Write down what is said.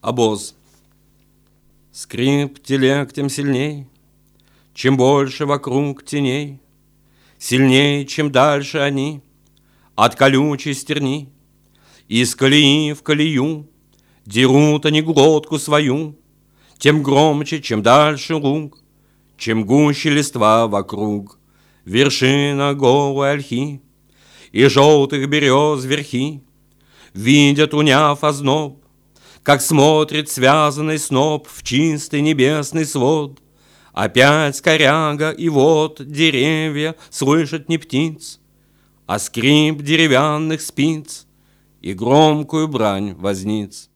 Обоз. Скрип телег тем сильней, чем больше вокруг теней, сильней, чем дальше они от колючей стерни. Из колеи в колею дерут они глотку свою, тем громче, чем дальше луг, чем гуще листва вокруг. Вершина голой ольхи и желтых берез верхи видят, уняв озноб, как смотрит связанный сноп в чистый небесный свод. Опять коряга, и вот деревья слышат не птиц, а скрип деревянных спиц и громкую брань возниц.